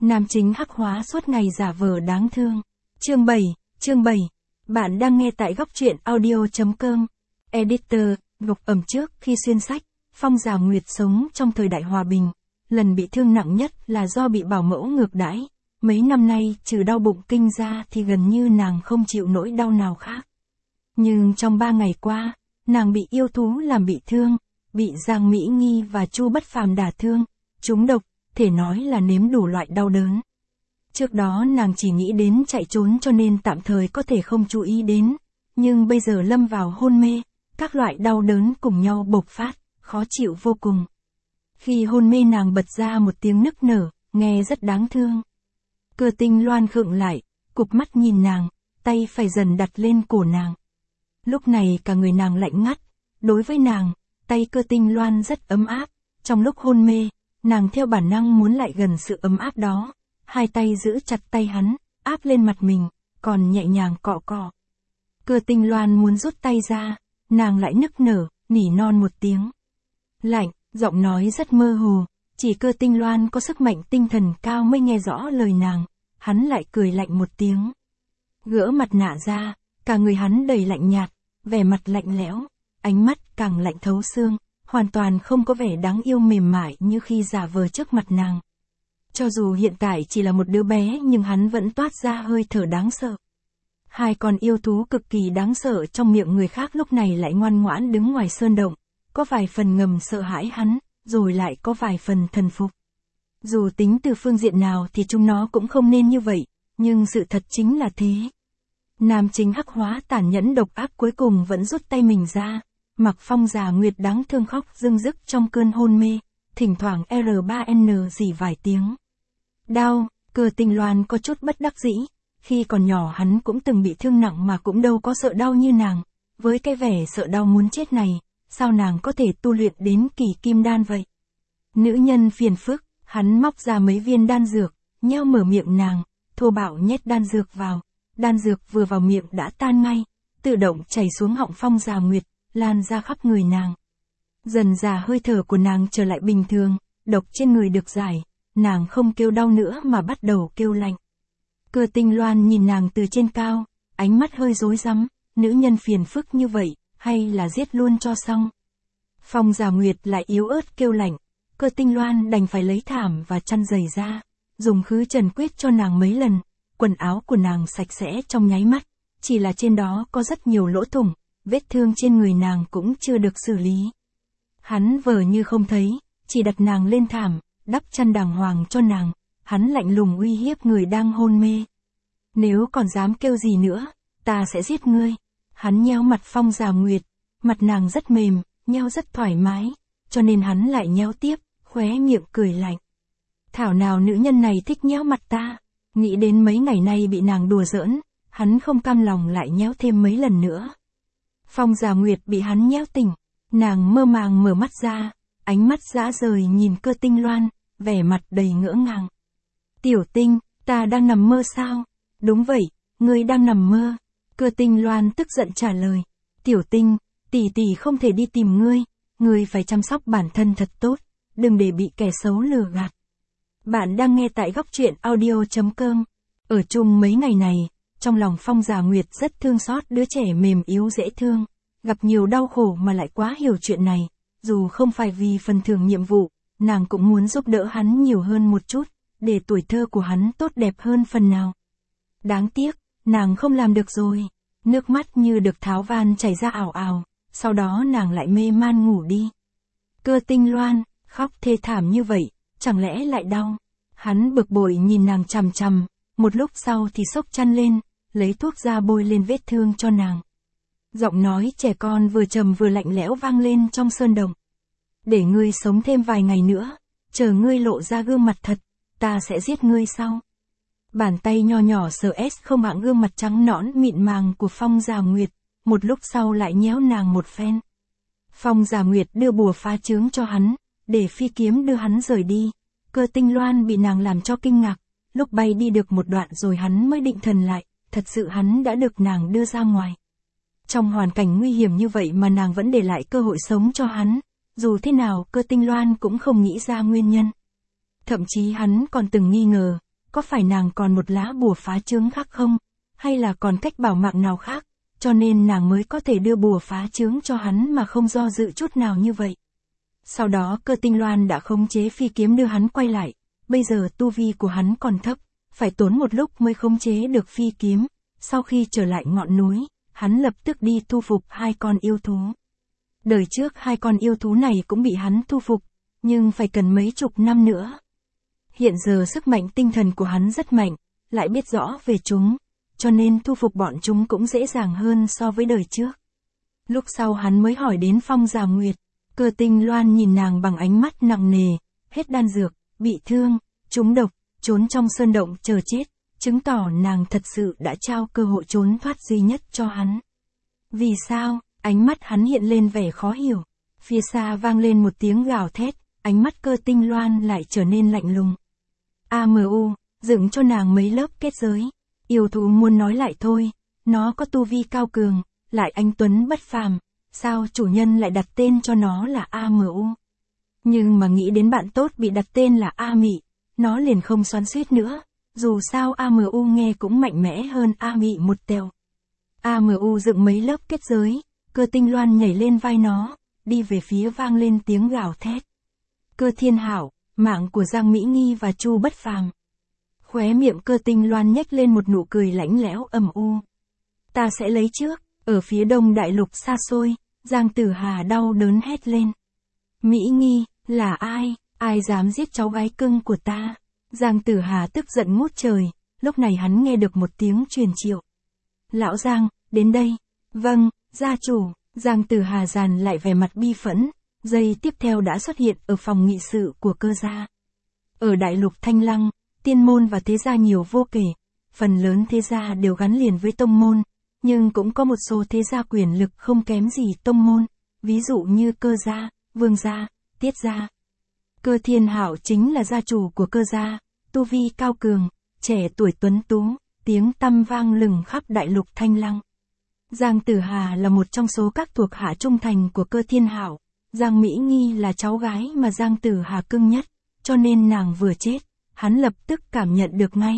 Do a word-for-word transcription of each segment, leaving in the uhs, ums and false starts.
Nam chính hắc hóa suốt ngày giả vờ đáng thương. Chương bảy, chương bảy. Bạn đang nghe tại góc truyện audio chấm com. Editor, gục ẩm trước khi xuyên sách, Phong Giả Nguyệt sống trong thời đại hòa bình. Lần bị thương nặng nhất là do bị bảo mẫu ngược đãi. Mấy năm nay trừ đau bụng kinh ra thì gần như nàng không chịu nỗi đau nào khác. Nhưng trong ba ngày qua, nàng bị yêu thú làm bị thương, bị Giang Mỹ Nghi và Chu Bất Phàm đả thương, trúng độc, thể nói là nếm đủ loại đau đớn. Trước đó nàng chỉ nghĩ đến chạy trốn cho nên tạm thời có thể không chú ý đến, nhưng bây giờ lâm vào hôn mê, các loại đau đớn cùng nhau bộc phát, khó chịu vô cùng. Khi hôn mê nàng bật ra một tiếng nức nở, nghe rất đáng thương. Cơ Tinh Loan khựng lại, cụp mắt nhìn nàng, tay phải dần đặt lên cổ nàng. Lúc này cả người nàng lạnh ngắt, đối với nàng, tay Cơ Tinh Loan rất ấm áp, trong lúc hôn mê, nàng theo bản năng muốn lại gần sự ấm áp đó, hai tay giữ chặt tay hắn, áp lên mặt mình, còn nhẹ nhàng cọ cọ. Cơ Tinh Loan muốn rút tay ra, nàng lại nức nở, nỉ non một tiếng. Lạnh, giọng nói rất mơ hồ, chỉ Cơ Tinh Loan có sức mạnh tinh thần cao mới nghe rõ lời nàng, hắn lại cười lạnh một tiếng. Gỡ mặt nạ ra, cả người hắn đầy lạnh nhạt, vẻ mặt lạnh lẽo, ánh mắt càng lạnh thấu xương, hoàn toàn không có vẻ đáng yêu mềm mại như khi giả vờ trước mặt nàng. Cho dù hiện tại chỉ là một đứa bé nhưng hắn vẫn toát ra hơi thở đáng sợ. Hai con yêu thú cực kỳ đáng sợ trong miệng người khác lúc này lại ngoan ngoãn đứng ngoài sơn động, có vài phần ngầm sợ hãi hắn, rồi lại có vài phần thần phục. Dù tính từ phương diện nào thì chúng nó cũng không nên như vậy, nhưng sự thật chính là thế. Nam chính hắc hóa tàn nhẫn độc ác cuối cùng vẫn rút tay mình ra, mặc Phong Giả Nguyệt đáng thương khóc rưng rức trong cơn hôn mê, thỉnh thoảng R ba N rỉ vài tiếng. Đau, Cơ Tinh Loan có chút bất đắc dĩ, khi còn nhỏ hắn cũng từng bị thương nặng mà cũng đâu có sợ đau như nàng, với cái vẻ sợ đau muốn chết này, sao nàng có thể tu luyện đến kỳ kim đan vậy? Nữ nhân phiền phức, hắn móc ra mấy viên đan dược, nheo mở miệng nàng, thô bạo nhét đan dược vào, đan dược vừa vào miệng đã tan ngay, tự động chảy xuống họng Phong Giả Nguyệt, lan ra khắp người nàng. Dần dà hơi thở của nàng trở lại bình thường, độc trên người được giải, nàng không kêu đau nữa mà bắt đầu kêu lạnh. Cơ Tinh Loan nhìn nàng từ trên cao, ánh mắt hơi rối rắm, nữ nhân phiền phức như vậy, hay là giết luôn cho xong. Phong Giả Nguyệt lại yếu ớt kêu lạnh, Cơ Tinh Loan đành phải lấy thảm và chăn giày ra, dùng khứ trần quyết cho nàng mấy lần, quần áo của nàng sạch sẽ trong nháy mắt, chỉ là trên đó có rất nhiều lỗ thủng, vết thương trên người nàng cũng chưa được xử lý. Hắn vờ như không thấy, chỉ đặt nàng lên thảm, đắp chăn đàng hoàng cho nàng, hắn lạnh lùng uy hiếp người đang hôn mê. Nếu còn dám kêu gì nữa, ta sẽ giết ngươi. Hắn nheo mặt Phong Giả Nguyệt, mặt nàng rất mềm, nheo rất thoải mái, cho nên hắn lại nheo tiếp, khóe miệng cười lạnh. Thảo nào nữ nhân này thích nhéo mặt ta, nghĩ đến mấy ngày nay bị nàng đùa giỡn, hắn không cam lòng lại nhéo thêm mấy lần nữa. Phong Giả Nguyệt bị hắn nhéo tỉnh, nàng mơ màng mở mắt ra, ánh mắt dã rời nhìn Cơ Tinh Loan, vẻ mặt đầy ngỡ ngàng. Tiểu Tinh, ta đang nằm mơ sao? Đúng vậy, ngươi đang nằm mơ. Cơ Tinh Loan tức giận trả lời. Tiểu Tinh, tỷ tỷ không thể đi tìm ngươi, ngươi phải chăm sóc bản thân thật tốt, đừng để bị kẻ xấu lừa gạt. Bạn đang nghe tại góc truyện audio chấm com. Ở chung mấy ngày này, trong lòng Phong Giả Nguyệt rất thương xót đứa trẻ mềm yếu dễ thương, gặp nhiều đau khổ mà lại quá hiểu chuyện này, dù không phải vì phần thưởng nhiệm vụ, nàng cũng muốn giúp đỡ hắn nhiều hơn một chút, để tuổi thơ của hắn tốt đẹp hơn phần nào. Đáng tiếc, nàng không làm được rồi, nước mắt như được tháo van chảy ra ảo ảo, sau đó nàng lại mê man ngủ đi. Cơ Tinh Loan, khóc thê thảm như vậy, chẳng lẽ lại đau? Hắn bực bội nhìn nàng chằm chằm, một lúc sau thì xốc chăn lên, lấy thuốc ra bôi lên vết thương cho nàng. Giọng nói trẻ con vừa trầm vừa lạnh lẽo vang lên trong sơn động. Để ngươi sống thêm vài ngày nữa, chờ ngươi lộ ra gương mặt thật, ta sẽ giết ngươi sau. Bàn tay nho nhỏ sờ ét không hạng gương mặt trắng nõn mịn màng của Phong Giả Nguyệt, một lúc sau lại nhéo nàng một phen. Phong Giả Nguyệt đưa bùa phá chướng cho hắn, để phi kiếm đưa hắn rời đi. Cơ Tinh Loan bị nàng làm cho kinh ngạc, lúc bay đi được một đoạn rồi hắn mới định thần lại, thật sự hắn đã được nàng đưa ra ngoài. Trong hoàn cảnh nguy hiểm như vậy mà nàng vẫn để lại cơ hội sống cho hắn, dù thế nào Cơ Tinh Loan cũng không nghĩ ra nguyên nhân. Thậm chí hắn còn từng nghi ngờ, có phải nàng còn một lá bùa phá chướng khác không, hay là còn cách bảo mạng nào khác, cho nên nàng mới có thể đưa bùa phá chướng cho hắn mà không do dự chút nào như vậy. Sau đó Cơ Tinh Loan đã khống chế phi kiếm đưa hắn quay lại, bây giờ tu vi của hắn còn thấp, phải tốn một lúc mới khống chế được phi kiếm, sau khi trở lại ngọn núi, hắn lập tức đi thu phục hai con yêu thú. Đời trước hai con yêu thú này cũng bị hắn thu phục, nhưng phải cần mấy chục năm nữa. Hiện giờ sức mạnh tinh thần của hắn rất mạnh, lại biết rõ về chúng, cho nên thu phục bọn chúng cũng dễ dàng hơn so với đời trước. Lúc sau hắn mới hỏi đến Phong Giả Nguyệt, Cơ Tinh Loan nhìn nàng bằng ánh mắt nặng nề, hết đan dược, bị thương, trúng độc, trốn trong sơn động chờ chết, chứng tỏ nàng thật sự đã trao cơ hội trốn thoát duy nhất cho hắn. Vì sao? Ánh mắt hắn hiện lên vẻ khó hiểu. Phía xa vang lên một tiếng gào thét, ánh mắt Cơ Tinh Loan lại trở nên lạnh lùng. a em u, dựng cho nàng mấy lớp kết giới. Yêu thú muốn nói lại thôi, nó có tu vi cao cường, lại anh tuấn bất phàm, sao chủ nhân lại đặt tên cho nó là a em u? Nhưng mà nghĩ đến bạn tốt bị đặt tên là A Mị, nó liền không xoắn xuýt nữa, dù sao a em u nghe cũng mạnh mẽ hơn A Mị một tèo. a em u dựng mấy lớp kết giới, Cơ Tinh Loan nhảy lên vai nó, đi về phía vang lên tiếng gào thét. Cơ Thiên Hảo, mạng của Giang Mỹ Nghi và Chu Bất Phàm. Khóe miệng Cơ Tinh Loan nhếch lên một nụ cười lãnh lẽo âm u. Ta sẽ lấy trước. Ở phía đông đại lục xa xôi, Giang Tử Hà đau đớn hét lên. Mỹ Nghi, là ai? Ai dám giết cháu gái cưng của ta? Giang Tử Hà tức giận ngút trời, lúc này hắn nghe được một tiếng truyền triệu. Lão Giang, đến đây. Vâng, gia chủ. Giang Tử Hà dàn lại vẻ mặt bi phẫn, giây tiếp theo đã xuất hiện ở phòng nghị sự của Cơ gia. Ở đại lục Thanh Lăng, tiên môn và thế gia nhiều vô kể, phần lớn thế gia đều gắn liền với tông môn, nhưng cũng có một số thế gia quyền lực không kém gì tông môn, ví dụ như Cơ gia, Vương gia, Tiết gia. Cơ Thiên Hạo chính là gia chủ của Cơ gia, tu vi cao cường, trẻ tuổi tuấn tú, tiếng tăm vang lừng khắp đại lục Thanh Lăng. Giang Tử Hà là một trong số các thuộc hạ trung thành của Cơ Thiên Hạo, Giang Mỹ Nghi là cháu gái mà Giang Tử Hà cưng nhất, cho nên nàng vừa chết, hắn lập tức cảm nhận được ngay.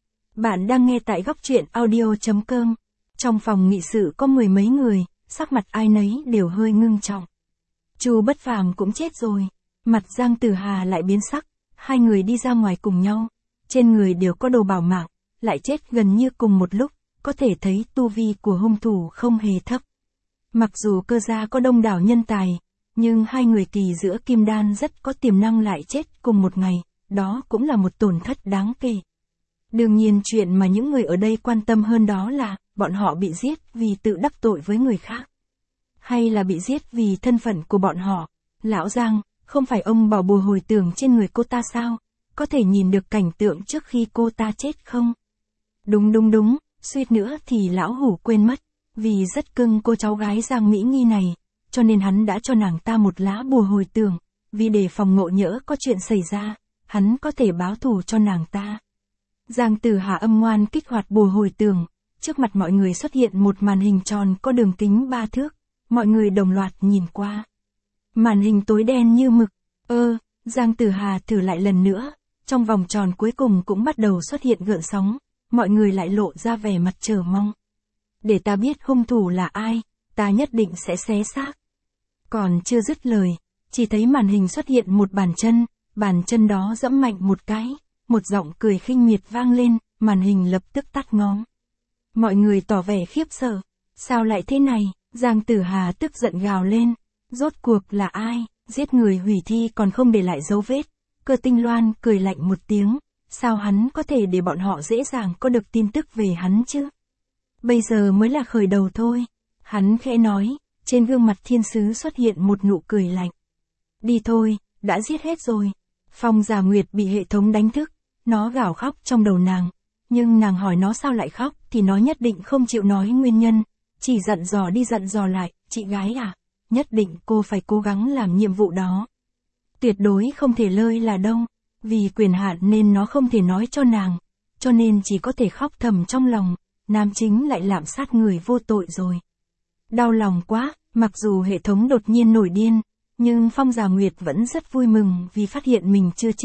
Bạn đang nghe tại góc truyện audio chấm com. Trong phòng nghị sự có mười mấy người, sắc mặt ai nấy đều hơi ngưng trọng. Chu Bất Phàm cũng chết rồi. Mặt Giang Tử Hà lại biến sắc, hai người đi ra ngoài cùng nhau, trên người đều có đồ bảo mạng, lại chết gần như cùng một lúc, có thể thấy tu vi của hung thủ không hề thấp. Mặc dù Cơ gia có đông đảo nhân tài, nhưng hai người kỳ giữa kim đan rất có tiềm năng lại chết cùng một ngày, đó cũng là một tổn thất đáng kể. Đương nhiên chuyện mà những người ở đây quan tâm hơn đó là, bọn họ bị giết vì tự đắc tội với người khác. Hay là bị giết vì thân phận của bọn họ. Lão Giang, không phải ông bỏ bùa hồi tưởng trên người cô ta sao? Có thể nhìn được cảnh tượng trước khi cô ta chết không? Đúng đúng đúng, suýt nữa thì lão hủ quên mất, vì rất cưng cô cháu gái Giang Mỹ Nghi này, cho nên hắn đã cho nàng ta một lá bùa hồi tưởng, vì để phòng ngộ nhỡ có chuyện xảy ra, hắn có thể báo thù cho nàng ta. Giang Tử Hà âm ngoan kích hoạt bùa hồi tưởng, trước mặt mọi người xuất hiện một màn hình tròn có đường kính ba thước, mọi người đồng loạt nhìn qua. Màn hình tối đen như mực, ơ, Giang Tử Hà thử lại lần nữa, trong vòng tròn cuối cùng cũng bắt đầu xuất hiện gợn sóng, mọi người lại lộ ra vẻ mặt chờ mong. Để ta biết hung thủ là ai, ta nhất định sẽ xé xác. Còn chưa dứt lời, chỉ thấy màn hình xuất hiện một bàn chân, bàn chân đó giẫm mạnh một cái, một giọng cười khinh miệt vang lên, màn hình lập tức tắt ngóm. Mọi người tỏ vẻ khiếp sợ, sao lại thế này? Giang Tử Hà tức giận gào lên, rốt cuộc là ai, giết người hủy thi còn không để lại dấu vết. Cơ Tinh Loan cười lạnh một tiếng, sao hắn có thể để bọn họ dễ dàng có được tin tức về hắn chứ? Bây giờ mới là khởi đầu thôi. Hắn khẽ nói, trên gương mặt thiên sứ xuất hiện một nụ cười lạnh. Đi thôi, đã giết hết rồi. Phong Giả Nguyệt bị hệ thống đánh thức, nó gào khóc trong đầu nàng, nhưng nàng hỏi nó sao lại khóc thì nó nhất định không chịu nói nguyên nhân, chỉ dặn dò đi dặn dò lại, chị gái à, nhất định cô phải cố gắng làm nhiệm vụ đó. Tuyệt đối không thể lơi là đâu, vì quyền hạn nên nó không thể nói cho nàng, cho nên chỉ có thể khóc thầm trong lòng, nam chính lại lạm sát người vô tội rồi. Đau lòng quá, mặc dù hệ thống đột nhiên nổi điên, nhưng Phong Giả Nguyệt vẫn rất vui mừng vì phát hiện mình chưa chết,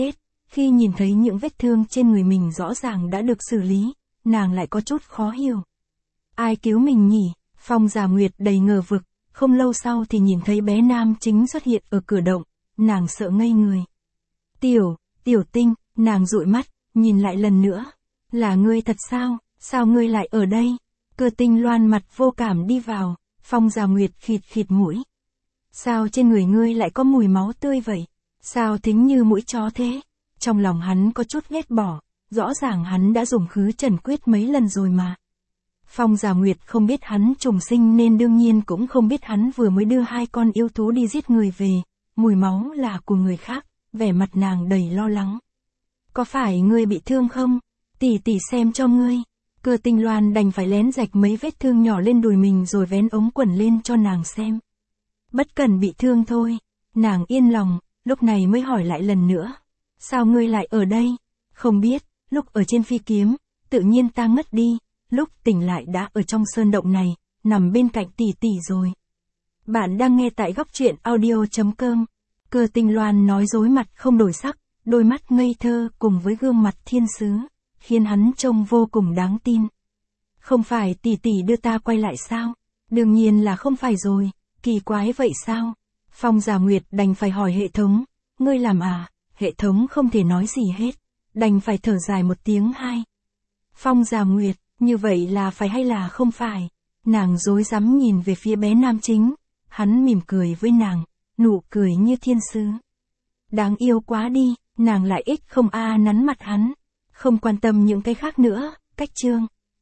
Khi nhìn thấy những vết thương trên người mình rõ ràng đã được xử lý, nàng lại có chút khó hiểu. Ai cứu mình nhỉ? Phong Giả Nguyệt đầy ngờ vực, không lâu sau thì nhìn thấy bé nam chính xuất hiện ở cửa động, nàng sợ ngây người. Tiểu, Tiểu Tinh, nàng dụi mắt, nhìn lại lần nữa. Là ngươi thật sao? Sao ngươi lại ở đây? Cơ Tinh Loan mặt vô cảm đi vào, Phong Giả Nguyệt khịt khịt mũi. Sao trên người ngươi lại có mùi máu tươi vậy? Sao thính như mũi chó thế? Trong lòng hắn có chút ghét bỏ, rõ ràng hắn đã dùng khứ trần quyết mấy lần rồi mà. Phong Giả Nguyệt không biết hắn trùng sinh nên đương nhiên cũng không biết hắn vừa mới đưa hai con yêu thú đi giết người về, mùi máu là của người khác, vẻ mặt nàng đầy lo lắng. Có phải ngươi bị thương không? Tỷ tỷ xem cho ngươi. Cơ Tinh Loan đành phải lén rạch mấy vết thương nhỏ lên đùi mình rồi vén ống quần lên cho nàng xem. Bất cần bị thương thôi. Nàng yên lòng, lúc này mới hỏi lại lần nữa. Sao ngươi lại ở đây? Không biết, lúc ở trên phi kiếm, tự nhiên ta ngất đi, lúc tỉnh lại đã ở trong sơn động này, nằm bên cạnh tỷ tỷ rồi. Bạn đang nghe tại góc truyện audio chấm com. Cơ Tinh Loan nói dối mặt không đổi sắc, đôi mắt ngây thơ cùng với gương mặt thiên sứ, khiến hắn trông vô cùng đáng tin. Không phải tỷ tỷ đưa ta quay lại sao? Đương nhiên là không phải rồi, kỳ quái vậy sao? Phong Giả Nguyệt đành phải hỏi hệ thống, ngươi làm à? Hệ thống không thể nói gì hết, đành phải thở dài một tiếng hai. Phong Giả Nguyệt, như vậy là phải hay là không phải? Nàng rối rắm nhìn về phía bé nam chính, hắn mỉm cười với nàng, nụ cười như thiên sứ. Đáng yêu quá đi, nàng lại ích không a nắn mặt hắn, không quan tâm những cái khác nữa, cách chương.